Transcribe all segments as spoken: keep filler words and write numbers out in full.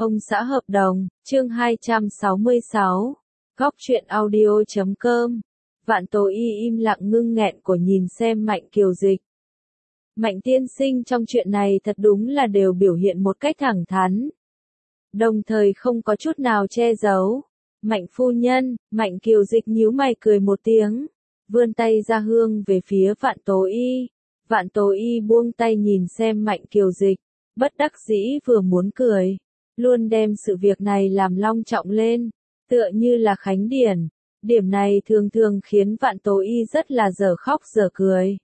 Ông xã hợp đồng, chương hai trăm sáu mươi sáu. Góc truyện audio chấm com. Vạn Tố Y im lặng ngưng nghẹn của nhìn xem Mạnh Kiều Dịch. Mạnh tiên sinh trong chuyện này thật đúng là đều biểu hiện một cách thẳng thắn. Đồng thời không có chút nào che giấu. Mạnh phu nhân, Mạnh Kiều Dịch nhíu mày cười một tiếng. Vươn tay ra hương về phía Vạn Tố Y. Vạn Tố Y buông tay nhìn xem Mạnh Kiều Dịch. Bất đắc dĩ vừa muốn cười. Luôn đem sự việc này làm long trọng lên. Tựa như là khánh điển. Điểm này thường thường khiến Vạn Tố Y rất là dở khóc dở cười.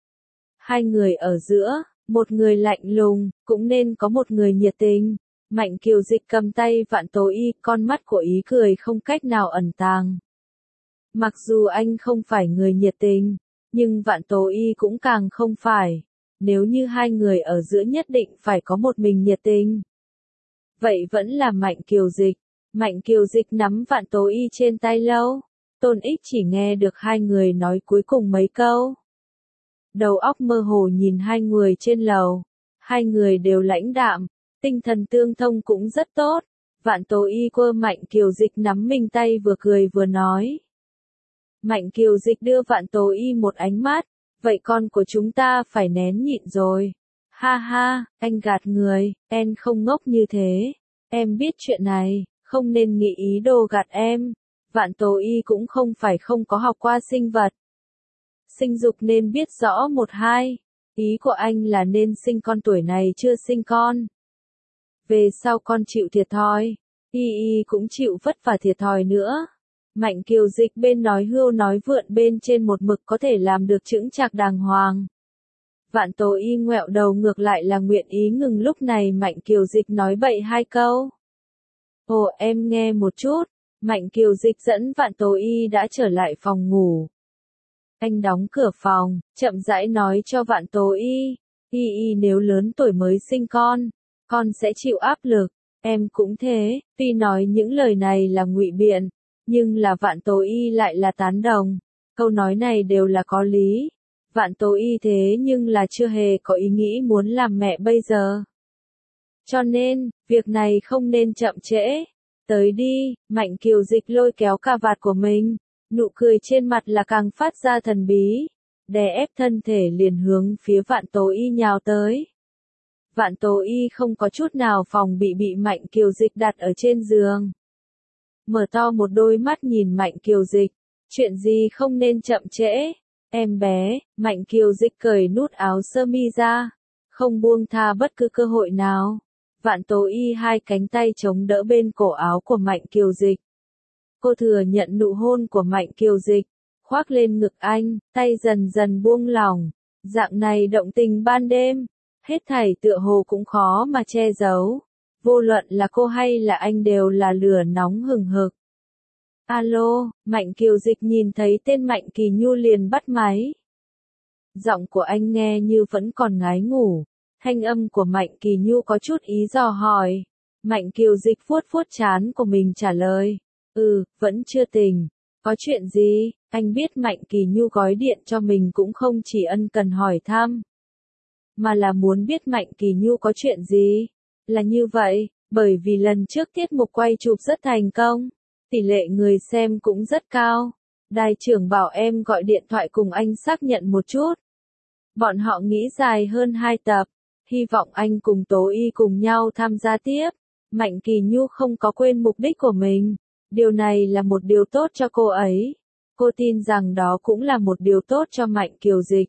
Hai người ở giữa, một người lạnh lùng, cũng nên có một người nhiệt tình. Mạnh Kiều Dịch cầm tay Vạn Tố Y, con mắt của ý cười không cách nào ẩn tàng. Mặc dù anh không phải người nhiệt tình, nhưng Vạn Tố Y cũng càng không phải. Nếu như hai người ở giữa nhất định phải có một mình nhiệt tình, vậy vẫn là Mạnh Kiều Dịch. Mạnh Kiều Dịch nắm Vạn Tố Y trên tay lâu. Tôn Ích chỉ nghe được hai người nói cuối cùng mấy câu. Đầu óc mơ hồ nhìn hai người trên lầu. Hai người đều lãnh đạm, tinh thần tương thông cũng rất tốt. Vạn Tố Y quơ Mạnh Kiều Dịch nắm mình tay vừa cười vừa nói. Mạnh Kiều Dịch đưa Vạn Tố Y một ánh mắt. Vậy con của chúng ta phải nén nhịn rồi. Ha ha, anh gạt người, em không ngốc như thế. Em biết chuyện này, không nên nghĩ ý đồ gạt em. Vạn Tố Y cũng không phải không có học qua sinh vật. Sinh dục nên biết rõ một hai. Ý của anh là nên sinh con tuổi này chưa sinh con. Về sau con chịu thiệt thòi. Y Y cũng chịu vất vả thiệt thòi nữa. Mạnh Kiều Dịch bên nói hưu nói vượn bên trên một mực có thể làm được chững chạc đàng hoàng. Vạn Tố Y ngoẹo đầu ngược lại là nguyện ý ngừng lúc này Mạnh Kiều Dịch nói bậy hai câu. Ồ em nghe một chút. Mạnh Kiều Dịch dẫn Vạn Tố Y đã trở lại phòng ngủ. Anh đóng cửa phòng, chậm rãi nói cho Vạn Tố Y. Y Y nếu lớn tuổi mới sinh con, con sẽ chịu áp lực. Em cũng thế. Tuy nói những lời này là ngụy biện, nhưng là Vạn Tố Y lại là tán đồng. Câu nói này đều là có lý. Vạn Tố Y thế nhưng là chưa hề có ý nghĩ muốn làm mẹ bây giờ. Cho nên, việc này không nên chậm trễ. Tới đi, Mạnh Kiều Dịch lôi kéo cà vạt của mình. Nụ cười trên mặt là càng phát ra thần bí. Đè ép thân thể liền hướng phía Vạn Tố Y nhào tới. Vạn Tố Y không có chút nào phòng bị bị Mạnh Kiều Dịch đặt ở trên giường. Mở to một đôi mắt nhìn Mạnh Kiều Dịch. Chuyện gì không nên chậm trễ. Em bé, Mạnh Kiều Dịch cởi nút áo sơ mi ra. Không buông tha bất cứ cơ hội nào. Vạn Tố Y hai cánh tay chống đỡ bên cổ áo của Mạnh Kiều Dịch. Cô thừa nhận nụ hôn của Mạnh Kiều Dịch. Khoác lên ngực anh, tay dần dần buông lỏng. Dạng này động tình ban đêm. Hết thảy tựa hồ cũng khó mà che giấu. Vô luận là cô hay là anh đều là lửa nóng hừng hực. Alo, Mạnh Kiều Dịch nhìn thấy tên Mạnh Kỳ Nhu liền bắt máy. Giọng của anh nghe như vẫn còn ngái ngủ. Thanh âm của Mạnh Kỳ Nhu có chút ý dò hỏi. Mạnh Kiều Dịch vuốt vuốt trán của mình trả lời. Ừ, vẫn chưa tỉnh. Có chuyện gì? Anh biết Mạnh Kỳ Nhu gói điện cho mình cũng không chỉ ân cần hỏi thăm, mà là muốn biết Mạnh Kỳ Nhu có chuyện gì. Là như vậy, bởi vì lần trước tiết mục quay chụp rất thành công. Tỷ lệ người xem cũng rất cao. Đài trưởng bảo em gọi điện thoại cùng anh xác nhận một chút. Bọn họ nghĩ dài hơn hai tập. Hy vọng anh cùng Tố Y cùng nhau tham gia tiếp. Mạnh Kỳ Nhu không có quên mục đích của mình. Điều này là một điều tốt cho cô ấy. Cô tin rằng đó cũng là một điều tốt cho Mạnh Kiều Dịch.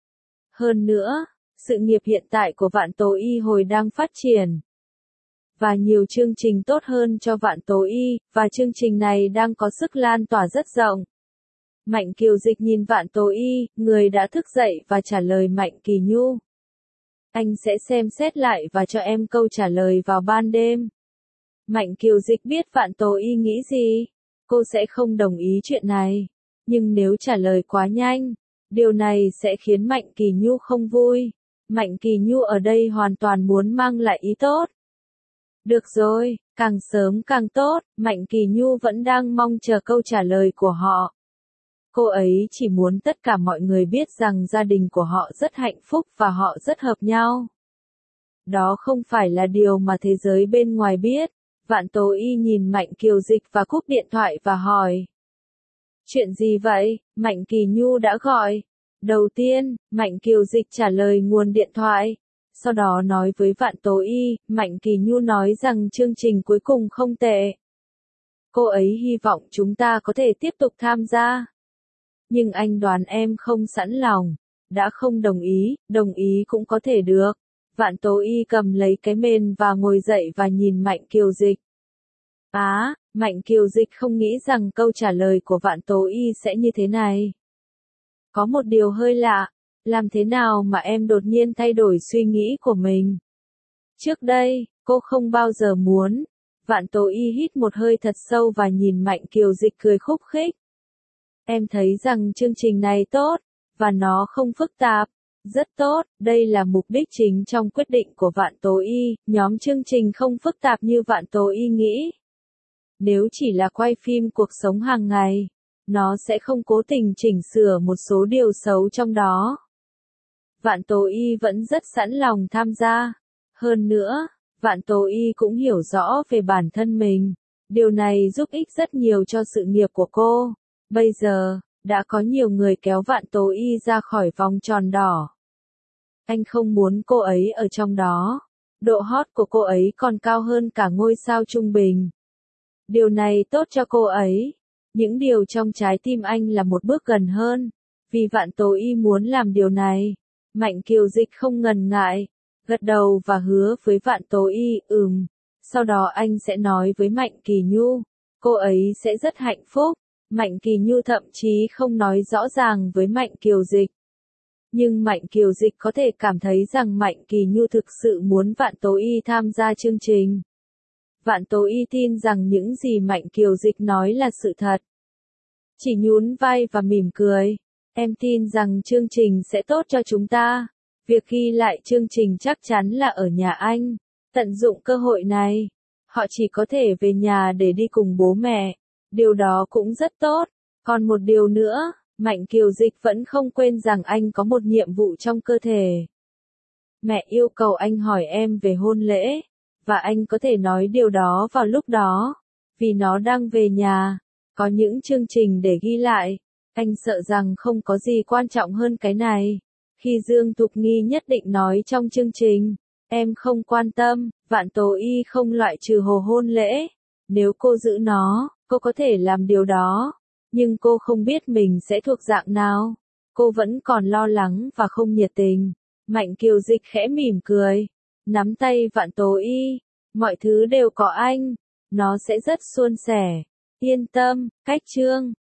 Hơn nữa, sự nghiệp hiện tại của Vạn Tố Y hồi đang phát triển. Và nhiều chương trình tốt hơn cho Vạn Tố Y, và chương trình này đang có sức lan tỏa rất rộng. Mạnh Kiều Dịch nhìn Vạn Tố Y, người đã thức dậy và trả lời Mạnh Kỳ Nhu. Anh sẽ xem xét lại và cho em câu trả lời vào ban đêm. Mạnh Kiều Dịch biết Vạn Tố Y nghĩ gì. Cô sẽ không đồng ý chuyện này. Nhưng nếu trả lời quá nhanh, điều này sẽ khiến Mạnh Kỳ Nhu không vui. Mạnh Kỳ Nhu ở đây hoàn toàn muốn mang lại ý tốt. Được rồi, càng sớm càng tốt, Mạnh Kỳ Nhu vẫn đang mong chờ câu trả lời của họ. Cô ấy chỉ muốn tất cả mọi người biết rằng gia đình của họ rất hạnh phúc và họ rất hợp nhau. Đó không phải là điều mà thế giới bên ngoài biết. Vạn Tố Y nhìn Mạnh Kiều Dịch và cúp điện thoại và hỏi. Chuyện gì vậy? Mạnh Kỳ Nhu đã gọi. Đầu tiên, Mạnh Kiều Dịch trả lời nguồn điện thoại. Sau đó nói với Vạn Tố Y, Mạnh Kỳ Nhu nói rằng chương trình cuối cùng không tệ. Cô ấy hy vọng chúng ta có thể tiếp tục tham gia. Nhưng anh đoán em không sẵn lòng. Đã không đồng ý, đồng ý cũng có thể được. Vạn Tố Y cầm lấy cái mền và ngồi dậy và nhìn Mạnh Kiều Dịch. Á, à, Mạnh Kiều Dịch không nghĩ rằng câu trả lời của Vạn Tố Y sẽ như thế này. Có một điều hơi lạ, làm thế nào mà em đột nhiên thay đổi suy nghĩ của mình? Trước đây, cô không bao giờ muốn. Vạn Tố Y hít một hơi thật sâu và nhìn Mạnh Kiều Dịch cười khúc khích. Em thấy rằng chương trình này tốt, và nó không phức tạp. Rất tốt, đây là mục đích chính trong quyết định của Vạn Tố Y, nhóm chương trình không phức tạp như Vạn Tố Y nghĩ. Nếu chỉ là quay phim cuộc sống hàng ngày, nó sẽ không cố tình chỉnh sửa một số điều xấu trong đó. Vạn Tố Y vẫn rất sẵn lòng tham gia. Hơn nữa, Vạn Tố Y cũng hiểu rõ về bản thân mình. Điều này giúp ích rất nhiều cho sự nghiệp của cô. Bây giờ, đã có nhiều người kéo Vạn Tố Y ra khỏi vòng tròn đỏ. Anh không muốn cô ấy ở trong đó. Độ hot của cô ấy còn cao hơn cả ngôi sao trung bình. Điều này tốt cho cô ấy. Những điều trong trái tim anh là một bước gần hơn. Vì Vạn Tố Y muốn làm điều này. Mạnh Kiều Dịch không ngần ngại. Gật đầu và hứa với Vạn Tố Y, ừm. Sau đó anh sẽ nói với Mạnh Kỳ Nhu. Cô ấy sẽ rất hạnh phúc. Mạnh Kỳ Nhu thậm chí không nói rõ ràng với Mạnh Kiều Dịch. Nhưng Mạnh Kiều Dịch có thể cảm thấy rằng Mạnh Kỳ Nhu thực sự muốn Vạn Tố Y tham gia chương trình. Vạn Tố Y tin rằng những gì Mạnh Kiều Dịch nói là sự thật. Chỉ nhún vai và mỉm cười. Em tin rằng chương trình sẽ tốt cho chúng ta. Việc ghi lại chương trình chắc chắn là ở nhà anh. Tận dụng cơ hội này. Họ chỉ có thể về nhà để đi cùng bố mẹ. Điều đó cũng rất tốt. Còn một điều nữa, Mạnh Kiều Dịch vẫn không quên rằng anh có một nhiệm vụ trong cơ thể. Mẹ yêu cầu anh hỏi em về hôn lễ. Và anh có thể nói điều đó vào lúc đó. Vì nó đang về nhà. Có những chương trình để ghi lại. Anh sợ rằng không có gì quan trọng hơn cái này. Khi Dương Thục Nghi nhất định nói trong chương trình. Em không quan tâm. Vạn Tố Y không loại trừ hồ hôn lễ. Nếu cô giữ nó, cô có thể làm điều đó. Nhưng cô không biết mình sẽ thuộc dạng nào. Cô vẫn còn lo lắng và không nhiệt tình. Mạnh Kiều Dịch khẽ mỉm cười. Nắm tay Vạn Tố Y. Mọi thứ đều có anh. Nó sẽ rất suôn sẻ. Yên tâm, cách chương.